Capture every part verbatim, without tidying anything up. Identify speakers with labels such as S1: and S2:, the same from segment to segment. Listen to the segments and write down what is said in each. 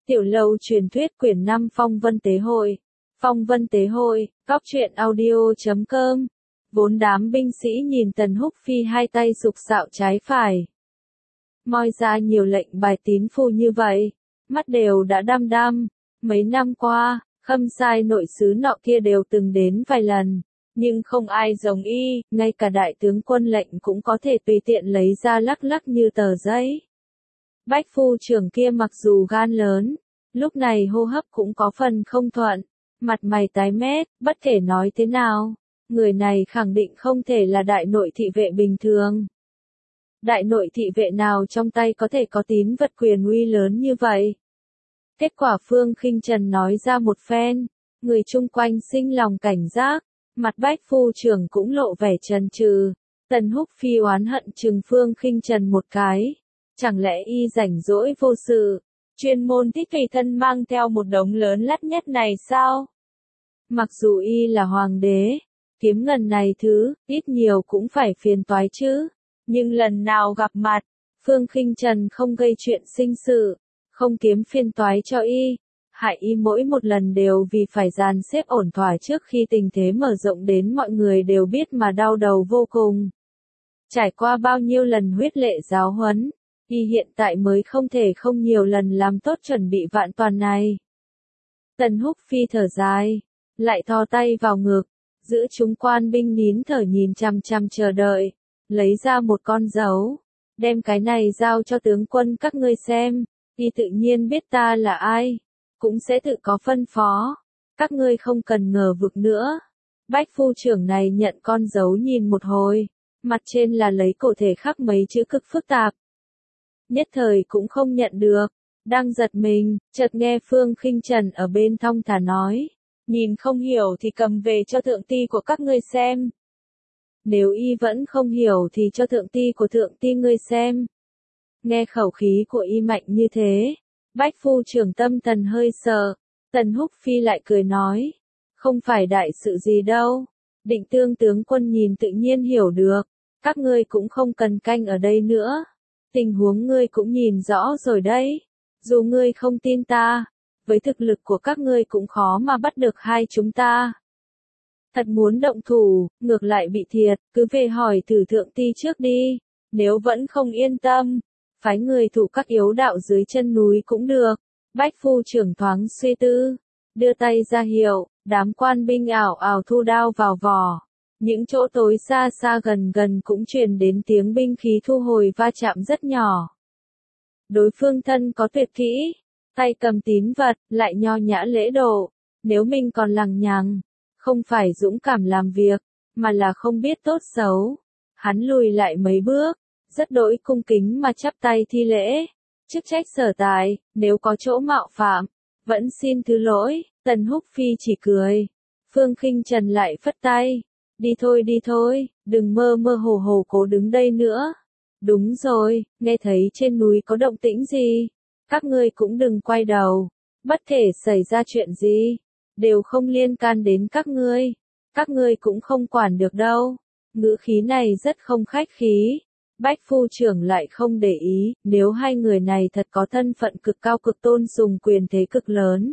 S1: Tiểu Lâu truyền thuyết quyển năm Phong Vân Tế Hội. Phong Vân Tế Hội, góc truyện audio chấm com. Vốn đám binh sĩ nhìn Tần Húc Phi hai tay sục sạo trái phải. Moi ra nhiều lệnh bài tín phù như vậy, mắt đều đã đăm đăm. Mấy năm qua, Khâm Sai nội sứ nọ kia đều từng đến vài lần, nhưng không ai giống y, ngay cả đại tướng quân lệnh cũng có thể tùy tiện lấy ra lắc lắc như tờ giấy. Bách phu trưởng kia mặc dù gan lớn, lúc này hô hấp cũng có phần không thuận, mặt mày tái mét, bất kể nói thế nào, người này khẳng định không thể là đại nội thị vệ bình thường. Đại nội thị vệ nào trong tay có thể có tín vật quyền uy lớn như vậy? Kết quả Phương Khinh Trần nói ra một phen, người chung quanh sinh lòng cảnh giác, mặt Bách phu trưởng cũng lộ vẻ chần chừ. Tần Húc Phi oán hận chừng Phương Khinh Trần một cái. Chẳng lẽ y rảnh rỗi vô sự, chuyên môn thích tùy thân mang theo một đống lớn lắt nhắt này sao? Mặc dù y là hoàng đế, kiếm ngần này thứ, ít nhiều cũng phải phiền toái chứ. Nhưng lần nào gặp mặt, Phương Khinh Trần không gây chuyện sinh sự, không kiếm phiền toái cho y, hại y mỗi một lần đều vì phải dàn xếp ổn thỏa trước khi tình thế mở rộng đến mọi người đều biết mà đau đầu vô cùng. Trải qua bao nhiêu lần huyết lệ giáo huấn, y hiện tại mới không thể không nhiều lần làm tốt chuẩn bị vạn toàn này. Tần Húc Phi thở dài, lại thò tay vào ngực, giữ chúng quan binh nín thở nhìn chằm chằm chờ đợi, lấy ra một con dấu, đem cái này giao cho tướng quân các ngươi xem, y tự nhiên biết ta là ai, cũng sẽ tự có phân phó, các ngươi không cần ngờ vực nữa. Bách phu trưởng này nhận con dấu nhìn một hồi, mặt trên là lấy cổ thể khắc mấy chữ cực phức tạp. Nhất thời cũng không nhận được, đang giật mình, chợt nghe Phương Khinh Trần ở bên thong thả nói, nhìn không hiểu thì cầm về cho thượng ti của các ngươi xem. Nếu y vẫn không hiểu thì cho thượng ti của thượng ti ngươi xem. Nghe khẩu khí của y mạnh như thế, Bách phu trưởng tâm thần hơi sợ, Tần Húc Phi lại cười nói, không phải đại sự gì đâu, Định Tương tướng quân nhìn tự nhiên hiểu được, các ngươi cũng không cần canh ở đây nữa. Tình huống ngươi cũng nhìn rõ rồi đấy, dù ngươi không tin ta, với thực lực của các ngươi cũng khó mà bắt được hai chúng ta. Thật muốn động thủ, ngược lại bị thiệt, cứ về hỏi thử thượng ti trước đi, nếu vẫn không yên tâm, phái người thủ các yếu đạo dưới chân núi cũng được. Bách phu trưởng thoáng suy tư, đưa tay ra hiệu, đám quan binh ảo ảo thu đao vào vỏ. Những chỗ tối xa xa gần gần cũng truyền đến tiếng binh khí thu hồi va chạm rất nhỏ. Đối phương thân có tuyệt kỹ, tay cầm tín vật, lại nho nhã lễ độ, nếu mình còn lằng nhằng, không phải dũng cảm làm việc, mà là không biết tốt xấu. Hắn lùi lại mấy bước, rất đỗi cung kính mà chắp tay thi lễ, chức trách sở tại, nếu có chỗ mạo phạm, vẫn xin thứ lỗi. Tần Húc Phi chỉ cười, Phương Khinh Trần lại phất tay. Đi thôi đi thôi, đừng mơ mơ hồ hồ cố đứng đây nữa. Đúng rồi, nghe thấy trên núi có động tĩnh gì, các ngươi cũng đừng quay đầu, bất kể xảy ra chuyện gì, đều không liên can đến các ngươi, các ngươi cũng không quản được đâu. Ngữ khí này rất không khách khí, Bách phu trưởng lại không để ý, nếu hai người này thật có thân phận cực cao cực tôn dùng quyền thế cực lớn.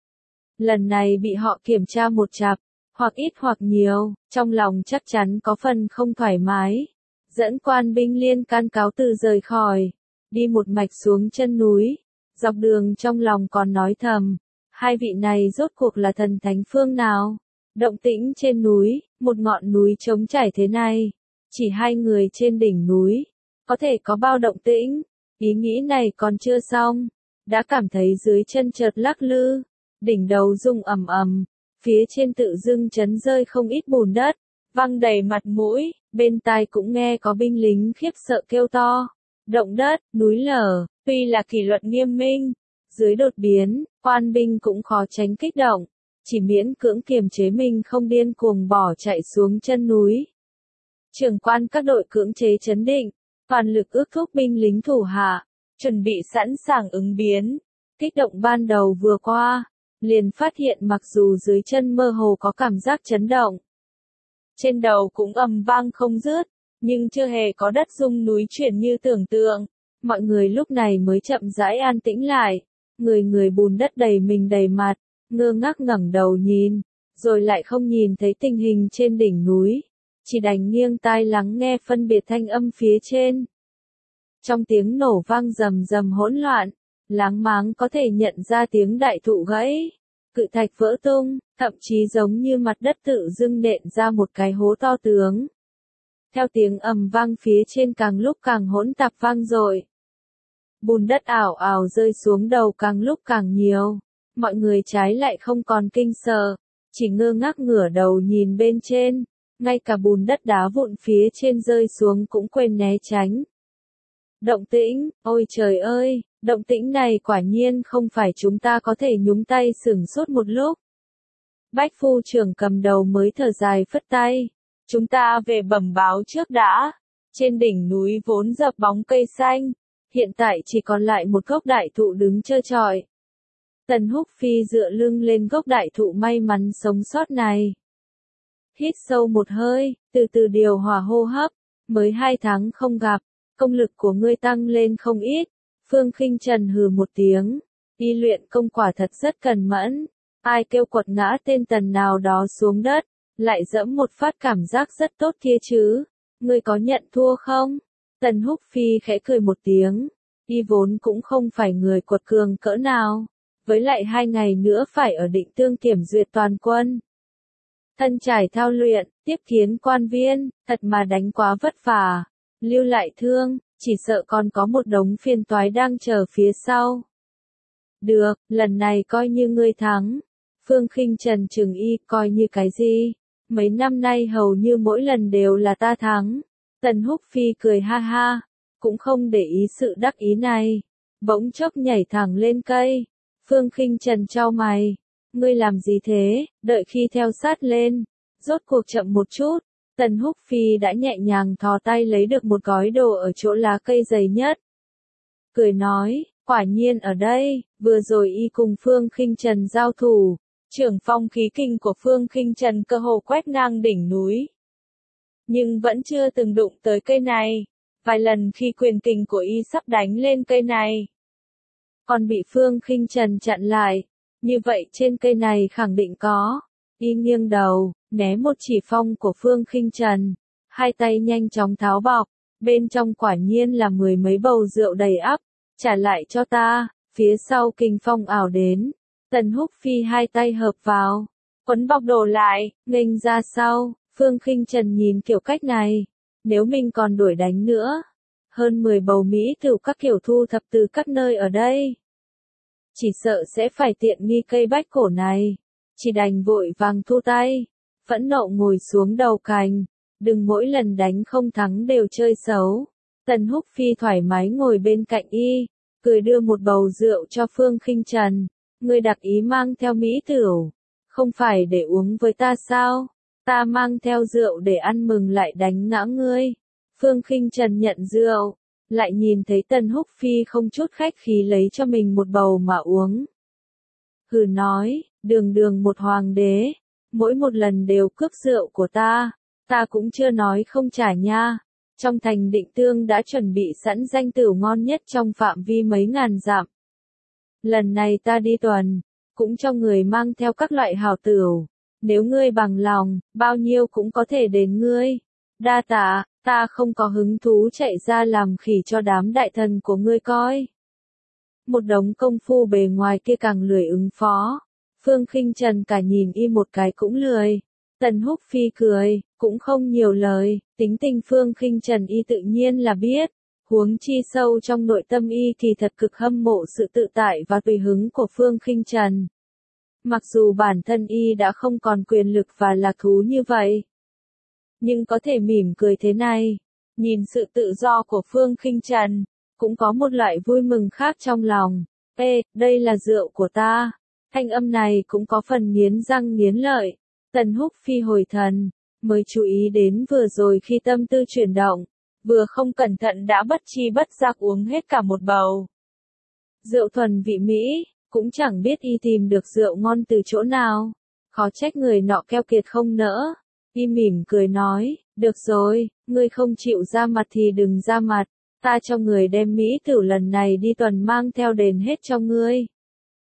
S1: Lần này bị họ kiểm tra một chặp, hoặc ít hoặc nhiều, trong lòng chắc chắn có phần không thoải mái. Dẫn quan binh liên can cáo từ rời khỏi, đi một mạch xuống chân núi, dọc đường trong lòng còn nói thầm, hai vị này rốt cuộc là thần thánh phương nào? Động tĩnh trên núi, một ngọn núi trống trải thế này, chỉ hai người trên đỉnh núi, có thể có bao động tĩnh? Ý nghĩ này còn chưa xong, đã cảm thấy dưới chân chợt lắc lư, đỉnh đầu rung ầm ầm. Phía trên tự dưng chấn rơi không ít bùn đất, văng đầy mặt mũi, bên tai cũng nghe có binh lính khiếp sợ kêu to. Động đất, núi lở, tuy là kỷ luật nghiêm minh, dưới đột biến, quan binh cũng khó tránh kích động, chỉ miễn cưỡng kiềm chế mình không điên cuồng bỏ chạy xuống chân núi. Trưởng quan các đội cưỡng chế chấn định, toàn lực ước thúc binh lính thủ hạ, chuẩn bị sẵn sàng ứng biến. Kích động ban đầu vừa qua, liền phát hiện mặc dù dưới chân mơ hồ có cảm giác chấn động, trên đầu cũng ầm vang không dứt, nhưng chưa hề có đất rung núi chuyển như tưởng tượng. Mọi người lúc này mới chậm rãi an tĩnh lại, người người bùn đất đầy mình đầy mặt, ngơ ngác ngẩng đầu nhìn, rồi lại không nhìn thấy tình hình trên đỉnh núi, chỉ đành nghiêng tai lắng nghe phân biệt thanh âm phía trên. Trong tiếng nổ vang rầm rầm hỗn loạn, láng máng có thể nhận ra tiếng đại thụ gãy, cự thạch vỡ tung, thậm chí giống như mặt đất tự dưng nện ra một cái hố to tướng. Theo tiếng ầm vang phía trên càng lúc càng hỗn tạp vang dội. Bùn đất ảo ảo rơi xuống đầu càng lúc càng nhiều, mọi người trái lại không còn kinh sợ, chỉ ngơ ngác ngửa đầu nhìn bên trên, ngay cả bùn đất đá vụn phía trên rơi xuống cũng quên né tránh. Động tĩnh, ôi trời ơi, động tĩnh này quả nhiên không phải chúng ta có thể nhúng tay sửng sốt một lúc. Bách phu trưởng cầm đầu mới thở dài phất tay. Chúng ta về bẩm báo trước đã. Trên đỉnh núi vốn dập bóng cây xanh, hiện tại chỉ còn lại một gốc đại thụ đứng trơ trọi. Tần Húc Phi dựa lưng lên gốc đại thụ may mắn sống sót này. Hít sâu một hơi, từ từ điều hòa hô hấp, mới hai tháng không gặp, công lực của ngươi tăng lên không ít. Phương Khinh Trần hừ một tiếng, y luyện công quả thật rất cần mẫn, ai kêu quật ngã tên Tần nào đó xuống đất, lại dẫm một phát cảm giác rất tốt kia chứ, ngươi có nhận thua không? Tần Húc Phi khẽ cười một tiếng, y vốn cũng không phải người quật cường cỡ nào, với lại hai ngày nữa phải ở Định Tương kiểm duyệt toàn quân. Thân trải thao luyện, tiếp kiến quan viên, thật mà đánh quá vất vả, lưu lại thương, chỉ sợ còn có một đống phiền toái đang chờ phía sau. Được, lần này coi như ngươi thắng. Phương Khinh Trần chừng y coi như cái gì? Mấy năm nay hầu như mỗi lần đều là ta thắng. Tần Húc Phi cười ha ha, cũng không để ý sự đắc ý này. Bỗng chốc nhảy thẳng lên cây. Phương Khinh Trần chau mày. Ngươi làm gì thế? Đợi khi theo sát lên. Rốt cuộc chậm một chút. Tần Húc Phi đã nhẹ nhàng thò tay lấy được một gói đồ ở chỗ lá cây dày nhất. Cười nói, quả nhiên ở đây, vừa rồi y cùng Phương Khinh Trần giao thủ. Trưởng phong khí kinh của Phương Khinh Trần cơ hồ quét ngang đỉnh núi. Nhưng vẫn chưa từng đụng tới cây này. Vài lần khi quyền kình của y sắp đánh lên cây này, còn bị Phương Khinh Trần chặn lại. Như vậy trên cây này khẳng định có. Y nghiêng đầu, né một chỉ phong của Phương Khinh Trần. Hai tay nhanh chóng tháo bọc. Bên trong quả nhiên là mười mấy bầu rượu đầy ắp. Trả lại cho ta. Phía sau kinh phong ảo đến. Tần Húc Phi hai tay hợp vào, quấn bọc đồ lại, nghênh ra sau. Phương Khinh Trần nhìn kiểu cách này, nếu mình còn đuổi đánh nữa, hơn mười bầu mỹ tửu các kiểu thu thập từ các nơi ở đây, chỉ sợ sẽ phải tiện nghi cây bách cổ này. Chỉ đành vội vàng thu tay, phẫn nộ ngồi xuống đầu cành, đừng mỗi lần đánh không thắng đều chơi xấu. Tần Húc Phi thoải mái ngồi bên cạnh y, cười đưa một bầu rượu cho Phương Khinh Trần. Ngươi đặc ý mang theo mỹ tửu, không phải để uống với ta sao? Ta mang theo rượu để ăn mừng lại đánh ngã ngươi. Phương Khinh Trần nhận rượu, lại nhìn thấy Tần Húc Phi không chút khách khí lấy cho mình một bầu mà uống. Hừ nói, đường đường một hoàng đế, mỗi một lần đều cướp rượu của ta, ta cũng chưa nói không trả nha. Trong thành Định Tương đã chuẩn bị sẵn danh tửu ngon nhất trong phạm vi mấy ngàn dặm. Lần này ta đi tuần, cũng cho người mang theo các loại hảo tửu. Nếu ngươi bằng lòng, bao nhiêu cũng có thể đến ngươi. Đa tạ, ta không có hứng thú chạy ra làm khỉ cho đám đại thần của ngươi coi. Một đống công phu bề ngoài kia càng lười ứng phó. Phương Khinh Trần cả nhìn y một cái cũng lười. Tần Húc Phi cười, cũng không nhiều lời, tính tình Phương Khinh Trần y tự nhiên là biết. Huống chi sâu trong nội tâm y thì thật cực hâm mộ sự tự tại và tùy hứng của Phương Khinh Trần. Mặc dù bản thân y đã không còn quyền lực và lạc thú như vậy, nhưng có thể mỉm cười thế này, nhìn sự tự do của Phương Khinh Trần, cũng có một loại vui mừng khác trong lòng. Ê, đây là rượu của ta. Thanh âm này cũng có phần nghiến răng nghiến lợi. Tần Húc Phi hồi thần, mới chú ý đến vừa rồi khi tâm tư chuyển động, vừa không cẩn thận đã bất chi bất giác uống hết cả một bầu. Rượu thuần vị Mỹ, cũng chẳng biết y tìm được rượu ngon từ chỗ nào. Khó trách người nọ keo kiệt không nỡ. Y mỉm cười nói, được rồi, ngươi không chịu ra mặt thì đừng ra mặt. Ta cho người đem Mỹ tửu lần này đi tuần mang theo đền hết cho ngươi.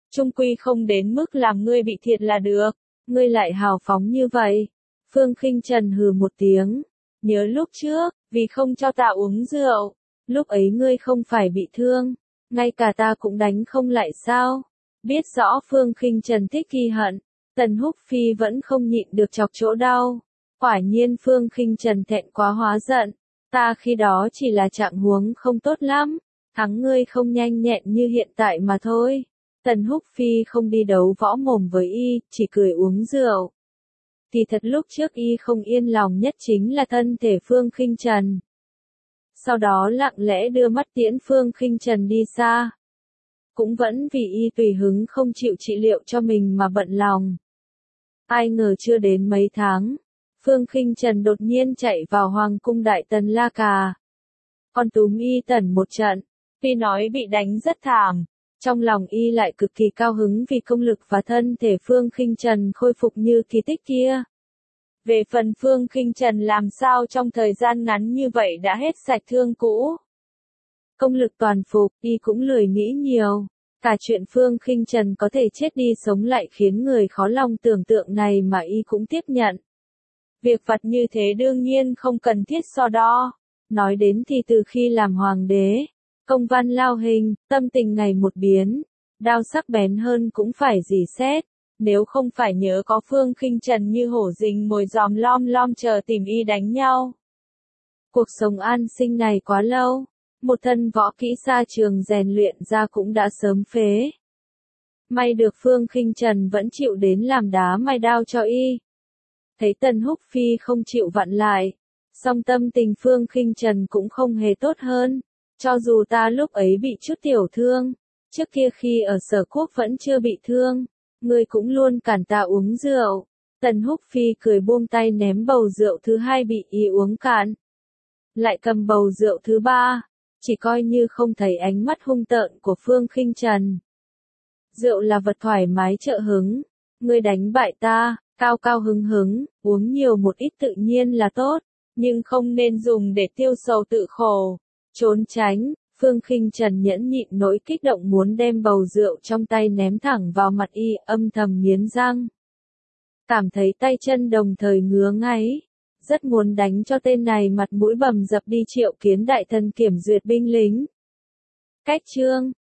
S1: Chung quy không đến mức làm ngươi bị thiệt là được. Ngươi lại hào phóng như vậy. Phương Khinh Trần hừ một tiếng. Nhớ lúc trước, vì không cho ta uống rượu. Lúc ấy ngươi không phải bị thương. Ngay cả ta cũng đánh không lại sao. Biết rõ Phương Khinh Trần thích ghi hận. Tần Húc Phi vẫn không nhịn được chọc chỗ đau. Quả nhiên Phương Khinh Trần thẹn quá hóa giận. Ta khi đó chỉ là trạng huống không tốt lắm. Thắng ngươi không nhanh nhẹn như hiện tại mà thôi. Tần Húc Phi không đi đấu võ mồm với y, chỉ cười uống rượu. Thì thật lúc trước y không yên lòng nhất chính là thân thể Phương Khinh Trần. Sau đó lặng lẽ đưa mắt tiễn Phương Khinh Trần đi xa. Cũng vẫn vì y tùy hứng không chịu trị liệu cho mình mà bận lòng. Ai ngờ chưa đến mấy tháng, Phương Khinh Trần đột nhiên chạy vào Hoàng cung Đại Tần La Cà. Còn túm y Tần một trận, tuy nói bị đánh rất thảm, trong lòng y lại cực kỳ cao hứng vì công lực và thân thể Phương Khinh Trần khôi phục như kỳ tích kia. Về phần Phương Khinh Trần làm sao trong thời gian ngắn như vậy đã hết sạch thương cũ. Công lực toàn phục, y cũng lười nghĩ nhiều. Cả chuyện Phương Khinh Trần có thể chết đi sống lại khiến người khó lòng tưởng tượng này mà y cũng tiếp nhận. Việc vặt như thế đương nhiên không cần thiết so đo. Nói đến thì từ khi làm hoàng đế, công văn lao hình, tâm tình ngày một biến, đao sắc bén hơn cũng phải dì xét. Nếu không phải nhớ có Phương Khinh Trần như hổ rình mồi dòm lom lom chờ tìm y đánh nhau. Cuộc sống an sinh này quá lâu, một thân võ kỹ xa trường rèn luyện ra cũng đã sớm phế. May được Phương Khinh Trần vẫn chịu đến làm đá mài đao cho y. Thấy Tần Húc Phi không chịu vặn lại, song tâm tình Phương Khinh Trần cũng không hề tốt hơn. Cho dù ta lúc ấy bị chút tiểu thương, trước kia khi ở Sở Quốc vẫn chưa bị thương, ngươi cũng luôn cản ta uống rượu. Tần Húc Phi cười buông tay ném bầu rượu thứ hai bị y uống cạn. Lại cầm bầu rượu thứ ba, chỉ coi như không thấy ánh mắt hung tợn của Phương Khinh Trần. Rượu là vật thoải mái trợ hứng, ngươi đánh bại ta, cao cao hứng hứng, uống nhiều một ít tự nhiên là tốt, nhưng không nên dùng để tiêu sầu tự khổ. Trốn tránh, Phương Khinh Trần nhẫn nhịn nỗi kích động muốn đem bầu rượu trong tay ném thẳng vào mặt y, âm thầm nghiến răng. Cảm thấy tay chân đồng thời ngứa ngáy, rất muốn đánh cho tên này mặt mũi bầm dập đi triệu kiến đại thần kiểm duyệt binh lính. Cách chương